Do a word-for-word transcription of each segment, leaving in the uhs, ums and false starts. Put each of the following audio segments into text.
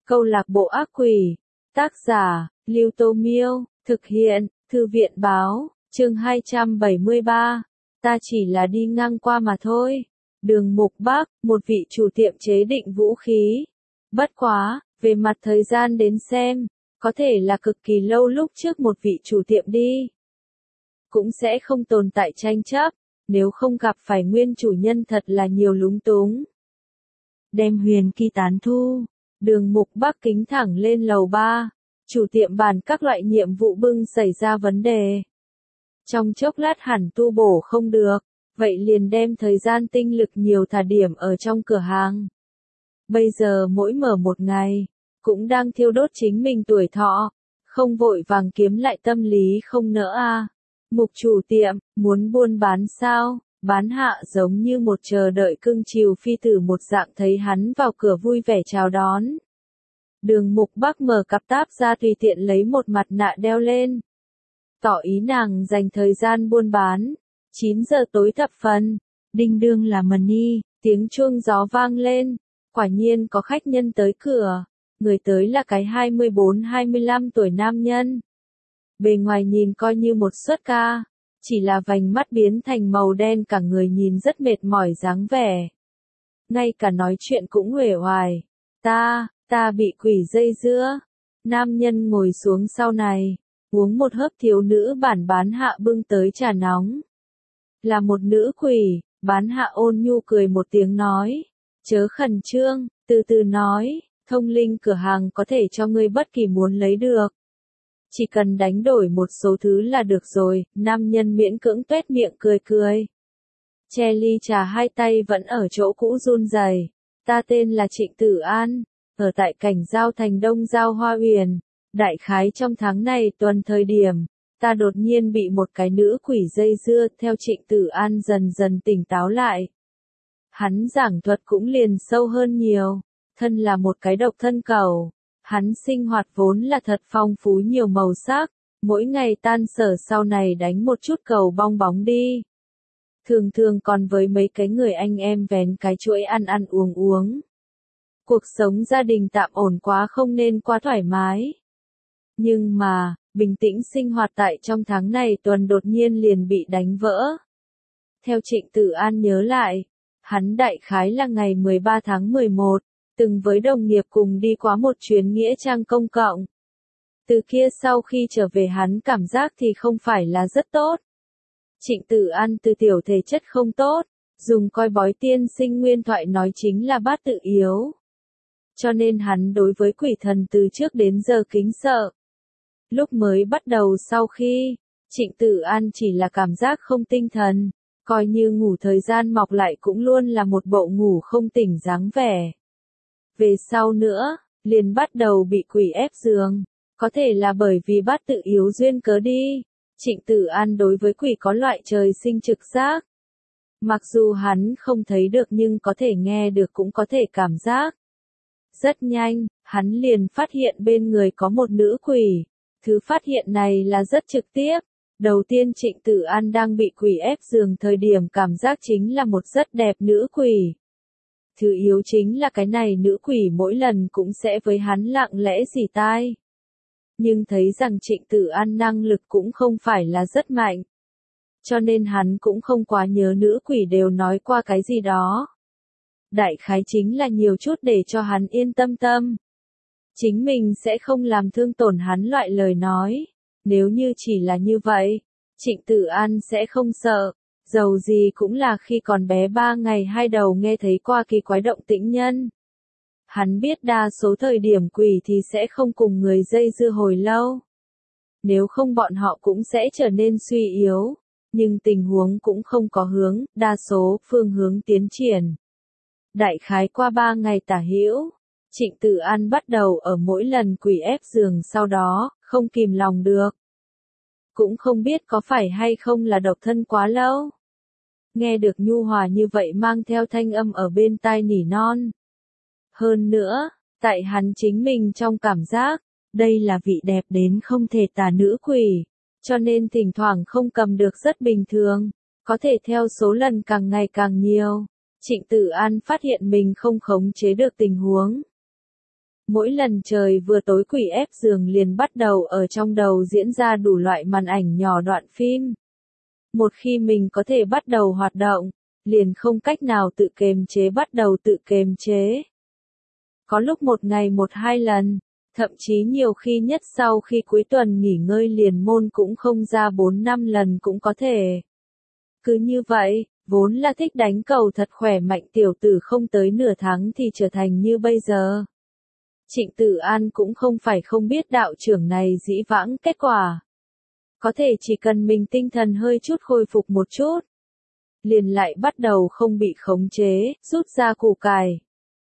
Câu lạc bộ ác quỷ. Tác giả, Lưu Tô Miêu. Thực hiện, Thư viện Báo. Chương hai trăm bảy mươi ba. Ta chỉ là đi ngang qua mà thôi. Đường Mục Bắc, một vị chủ tiệm chế định vũ khí. Bất quá, về mặt thời gian đến xem, có thể là cực kỳ lâu lúc trước một vị chủ tiệm đi. Cũng sẽ không tồn tại tranh chấp, nếu không gặp phải nguyên chủ nhân thật là nhiều lúng túng. Đem huyền kỳ tán thu, Đường Mục Bắc kính thẳng lên lầu ba, chủ tiệm bàn các loại nhiệm vụ bưng xảy ra vấn đề. Trong chốc lát hẳn tu bổ không được, vậy liền đem thời gian tinh lực nhiều thả điểm ở trong cửa hàng. Bây giờ mỗi mở một ngày, cũng đang thiêu đốt chính mình tuổi thọ, không vội vàng kiếm lại tâm lý không nỡ a. À. Mục chủ tiệm, muốn buôn bán sao? Bán hạ giống như một chờ đợi cưng chiều phi tử một dạng thấy hắn vào cửa vui vẻ chào đón. Đường Mục Bắc mở cặp táp ra tùy tiện lấy một mặt nạ đeo lên. Tỏ ý nàng dành thời gian buôn bán. chín giờ tối thập phần, đinh đương là mần y, tiếng chuông gió vang lên. Quả nhiên có khách nhân tới cửa. Người tới là cái hai mươi bốn hai mươi lăm tuổi nam nhân. Bề ngoài nhìn coi như một xuất ca. Chỉ là vành mắt biến thành màu đen cả người nhìn rất mệt mỏi dáng vẻ. Ngay cả nói chuyện cũng uể oải. Ta, ta bị quỷ dây dưa. Nam nhân ngồi xuống sau này, uống một hớp thiếu nữ bản bán hạ bưng tới trà nóng. Là một nữ quỷ, bán hạ ôn nhu cười một tiếng nói. Chớ khẩn trương, từ từ nói, thông linh cửa hàng có thể cho ngươi bất kỳ muốn lấy được. Chỉ cần đánh đổi một số thứ là được rồi, nam nhân miễn cưỡng tuét miệng cười cười. Che ly trà hai tay vẫn ở chỗ cũ run rẩy. Ta tên là Trịnh Tử An, ở tại cảnh giao thành Đông Giao Hoa Uyển. Đại khái trong tháng này tuần thời điểm, ta đột nhiên bị một cái nữ quỷ dây dưa. Theo Trịnh Tử An dần dần tỉnh táo lại. Hắn giảng thuật cũng liền sâu hơn nhiều, thân là một cái độc thân cẩu. Hắn sinh hoạt vốn là thật phong phú nhiều màu sắc, mỗi ngày tan sở sau này đánh một chút cầu bong bóng đi. Thường thường còn với mấy cái người anh em vén cái chuỗi ăn ăn uống uống. Cuộc sống gia đình tạm ổn quá không nên quá thoải mái. Nhưng mà, bình tĩnh sinh hoạt tại trong tháng này tuần đột nhiên liền bị đánh vỡ. Theo Trịnh Tử An nhớ lại, hắn đại khái là ngày mười ba tháng mười một. Từng với đồng nghiệp cùng đi qua một chuyến nghĩa trang công cộng. Từ kia sau khi trở về hắn cảm giác thì không phải là rất tốt. Trịnh Tử An từ tiểu thể chất không tốt, dùng coi bói tiên sinh nguyên thoại nói chính là bát tự yếu. Cho nên hắn đối với quỷ thần từ trước đến giờ kính sợ. Lúc mới bắt đầu sau khi, Trịnh Tử An chỉ là cảm giác không tinh thần, coi như ngủ thời gian mọc lại cũng luôn là một bộ ngủ không tỉnh dáng vẻ. Về sau nữa, liền bắt đầu bị quỷ ép giường, có thể là bởi vì bát tự yếu duyên cớ đi. Trịnh Tử An đối với quỷ có loại trời sinh trực giác. Mặc dù hắn không thấy được nhưng có thể nghe được cũng có thể cảm giác. Rất nhanh, hắn liền phát hiện bên người có một nữ quỷ. Thứ phát hiện này là rất trực tiếp. Đầu tiên Trịnh Tử An đang bị quỷ ép giường thời điểm cảm giác chính là một rất đẹp nữ quỷ. Thứ yếu chính là cái này nữ quỷ mỗi lần cũng sẽ với hắn lặng lẽ xỉ tai. Nhưng thấy rằng Trịnh Tử An năng lực cũng không phải là rất mạnh. Cho nên hắn cũng không quá nhớ nữ quỷ đều nói qua cái gì đó. Đại khái chính là nhiều chút để cho hắn yên tâm tâm. Chính mình sẽ không làm thương tổn hắn loại lời nói. Nếu như chỉ là như vậy, Trịnh Tử An sẽ không sợ. Dầu gì cũng là khi còn bé ba ngày hai đầu nghe thấy qua kỳ quái động tĩnh nhân. Hắn biết đa số thời điểm quỷ thì sẽ không cùng người dây dưa hồi lâu. Nếu không bọn họ cũng sẽ trở nên suy yếu. Nhưng tình huống cũng không có hướng, đa số phương hướng tiến triển. Đại khái qua ba ngày tả hữu, Trịnh Tử An bắt đầu ở mỗi lần quỷ ép giường sau đó, không kìm lòng được. Cũng không biết có phải hay không là độc thân quá lâu. Nghe được nhu hòa như vậy mang theo thanh âm ở bên tai nỉ non. Hơn nữa, tại hắn chính mình trong cảm giác, đây là vị đẹp đến không thể tả nữ quỷ, cho nên thỉnh thoảng không cầm được rất bình thường, có thể theo số lần càng ngày càng nhiều. Trịnh Tử An phát hiện mình không khống chế được tình huống. Mỗi lần trời vừa tối quỷ ép giường liền bắt đầu ở trong đầu diễn ra đủ loại màn ảnh nhỏ đoạn phim. Một khi mình có thể bắt đầu hoạt động, liền không cách nào tự kiềm chế bắt đầu tự kiềm chế. Có lúc một ngày một hai lần, thậm chí nhiều khi nhất sau khi cuối tuần nghỉ ngơi liền môn cũng không ra bốn năm lần cũng có thể. Cứ như vậy, vốn là thích đánh cầu thật khỏe mạnh tiểu tử không tới nửa tháng thì trở thành như bây giờ. Trịnh Tử An cũng không phải không biết đạo trưởng này dĩ vãng kết quả. Có thể chỉ cần mình tinh thần hơi chút khôi phục một chút, liền lại bắt đầu không bị khống chế, rút ra củ cải.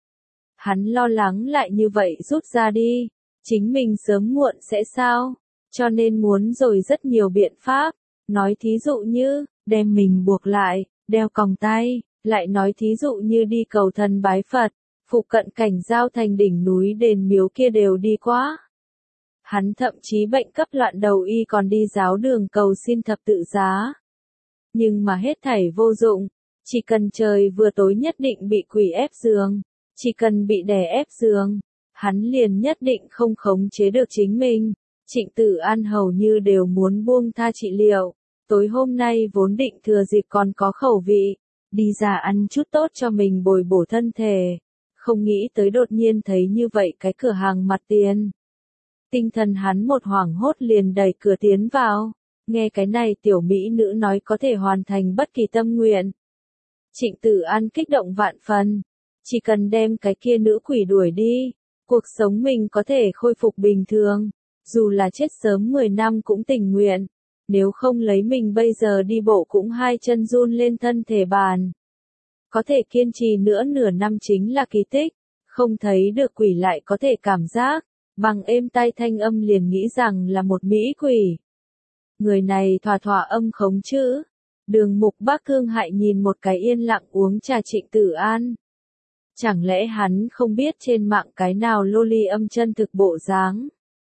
Hắn lo lắng lại như vậy rút ra đi, chính mình sớm muộn sẽ sao, cho nên muốn rồi rất nhiều biện pháp, nói thí dụ như, đem mình buộc lại, đeo còng tay, lại nói thí dụ như đi cầu thần bái Phật, phụ cận cảnh giao thành đỉnh núi đền miếu kia đều đi quá. Hắn thậm chí bệnh cấp loạn đầu y còn đi giáo đường cầu xin thập tự giá. Nhưng mà hết thảy vô dụng, chỉ cần trời vừa tối nhất định bị quỷ ép giường, chỉ cần bị đè ép giường, hắn liền nhất định không khống chế được chính mình. Trịnh Tử An hầu như đều muốn buông tha trị liệu, tối hôm nay vốn định thừa dịp còn có khẩu vị, đi ra ăn chút tốt cho mình bồi bổ thân thể, không nghĩ tới đột nhiên thấy như vậy cái cửa hàng mặt tiền. Tinh thần hắn một hoảng hốt liền đẩy cửa tiến vào, nghe cái này tiểu mỹ nữ nói có thể hoàn thành bất kỳ tâm nguyện. Trịnh Tử An kích động vạn phần, chỉ cần đem cái kia nữ quỷ đuổi đi, cuộc sống mình có thể khôi phục bình thường, dù là chết sớm mười năm cũng tình nguyện, nếu không lấy mình bây giờ đi bộ cũng hai chân run lên thân thể bàn. Có thể kiên trì nữa nửa năm chính là kỳ tích, không thấy được quỷ lại có thể cảm giác, bằng êm tai thanh âm liền nghĩ rằng là một mỹ quỷ. Người này thỏa thỏa âm khống chứ. Đường Mục Bác Cương Hại nhìn một cái yên lặng uống trà Trịnh Tử An. Chẳng lẽ hắn không biết trên mạng cái nào loli âm chân thực bộ dáng?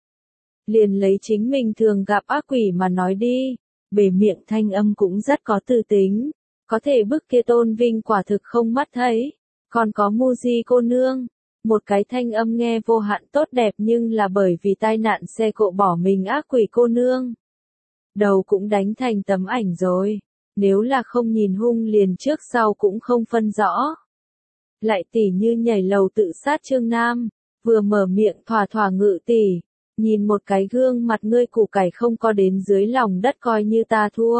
Liền lấy chính mình thường gặp ác quỷ mà nói đi, bề miệng thanh âm cũng rất có tư tính, có thể bức kia tôn vinh quả thực không mắt thấy, còn có Muji cô nương, một cái thanh âm nghe vô hạn tốt đẹp nhưng là bởi vì tai nạn xe cộ bỏ mình ác quỷ cô nương. Đầu cũng đánh thành tấm ảnh rồi, nếu là không nhìn hung liền trước sau cũng không phân rõ. Lại tỉ như nhảy lầu tự sát Trương Nam, vừa mở miệng thỏa thỏa ngự tỉ, nhìn một cái gương mặt ngươi củ cải không có đến dưới lòng đất coi như ta thua.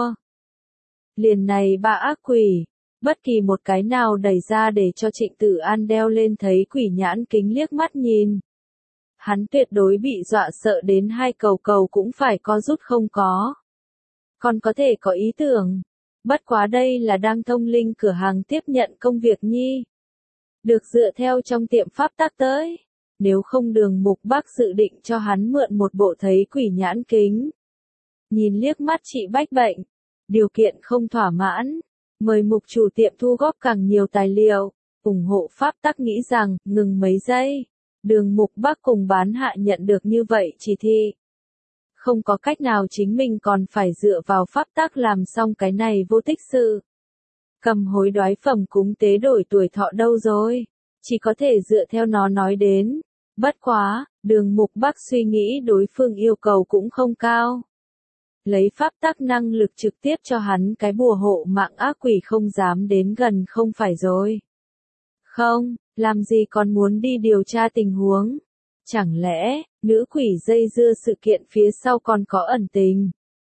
Liền này ba ác quỷ, bất kỳ một cái nào đẩy ra để cho Trịnh Tử An đeo lên thấy quỷ nhãn kính liếc mắt nhìn. Hắn tuyệt đối bị dọa sợ đến hai cầu cầu cũng phải co rút không có. Còn có thể có ý tưởng, bất quá đây là đang thông linh cửa hàng tiếp nhận công việc nhi. Được dựa theo trong tiệm pháp tác tới, nếu không Đường Mục Bác dự định cho hắn mượn một bộ thấy quỷ nhãn kính. Nhìn liếc mắt chị bách bệnh, điều kiện không thỏa mãn, mời mục chủ tiệm thu góp càng nhiều tài liệu, ủng hộ pháp tắc nghĩ rằng, ngừng mấy giây, Đường Mục Bác cùng bán hạ nhận được như vậy chỉ thị. Không có cách nào chính mình còn phải dựa vào pháp tắc làm xong cái này vô tích sự. Cầm hối đoái phẩm cúng tế đổi tuổi thọ đâu rồi, chỉ có thể dựa theo nó nói đến. Bất quá, Đường Mục Bác suy nghĩ đối phương yêu cầu cũng không cao. Lấy pháp tắc năng lực trực tiếp cho hắn cái bùa hộ mạng ác quỷ không dám đến gần không phải rồi. Không, làm gì còn muốn đi điều tra tình huống. Chẳng lẽ, nữ quỷ dây dưa sự kiện phía sau còn có ẩn tình.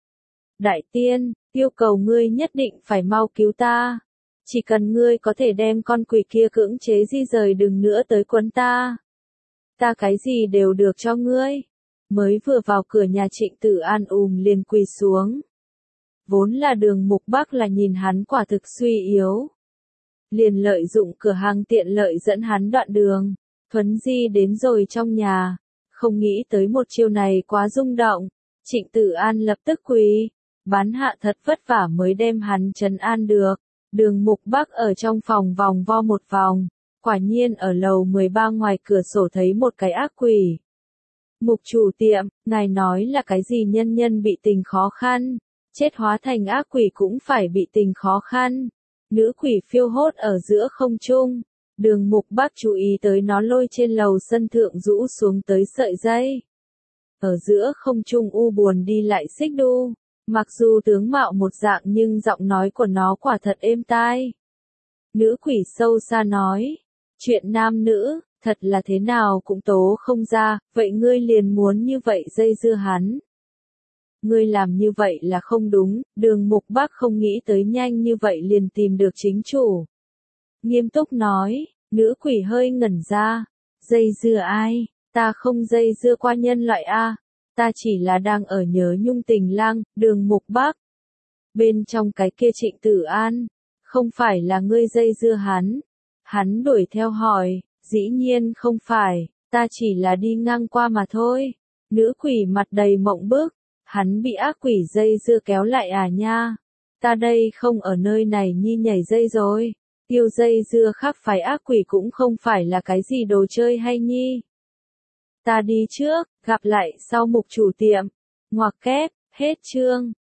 Đại tiên, yêu cầu ngươi nhất định phải mau cứu ta. Chỉ cần ngươi có thể đem con quỷ kia cưỡng chế di rời đừng nữa tới quấn ta. Ta cái gì đều được cho ngươi. Mới vừa vào cửa nhà Trịnh Tử An ùm liền quỳ xuống. Vốn là Đường Mục Bác là nhìn hắn quả thực suy yếu. Liền lợi dụng cửa hàng tiện lợi dẫn hắn đoạn đường, thuấn di đến rồi trong nhà. Không nghĩ tới một chiêu này quá rung động. Trịnh Tử An lập tức quỳ. Bán hạ thật vất vả mới đem hắn trấn an được. Đường Mục Bác ở trong phòng vòng vo một vòng. Quả nhiên ở lầu mười ba ngoài cửa sổ thấy một cái ác quỷ. Mục chủ tiệm, ngài nói là cái gì nhân nhân bị tình khó khăn, chết hóa thành ác quỷ cũng phải bị tình khó khăn. Nữ quỷ phiêu hốt ở giữa không trung, Đường Mục Bắc chú ý tới nó lôi trên lầu sân thượng rũ xuống tới sợi dây. Ở giữa không trung u buồn đi lại xích đu, mặc dù tướng mạo một dạng nhưng giọng nói của nó quả thật êm tai. Nữ quỷ sâu xa nói, chuyện nam nữ, thật là thế nào cũng tố không ra, vậy ngươi liền muốn như vậy dây dưa hắn. Ngươi làm như vậy là không đúng, Đường Mục Bắc không nghĩ tới nhanh như vậy liền tìm được chính chủ. Nghiêm túc nói, nữ quỷ hơi ngẩn ra, dây dưa ai, ta không dây dưa qua nhân loại a, ta chỉ là đang ở nhớ nhung tình lang, Đường Mục Bắc. Bên trong cái kia Trịnh Tử An, không phải là ngươi dây dưa hắn. Hắn đuổi theo hỏi, dĩ nhiên không phải, ta chỉ là đi ngang qua mà thôi. Nữ quỷ mặt đầy mộng bức, hắn bị ác quỷ dây dưa kéo lại à nha. Ta đây không ở nơi này nhi nhảy dây rồi. Yêu dây dưa khác phái ác quỷ cũng không phải là cái gì đồ chơi hay nhi. Ta đi trước, gặp lại sau mục chủ tiệm. Ngoặc kép, hết chương.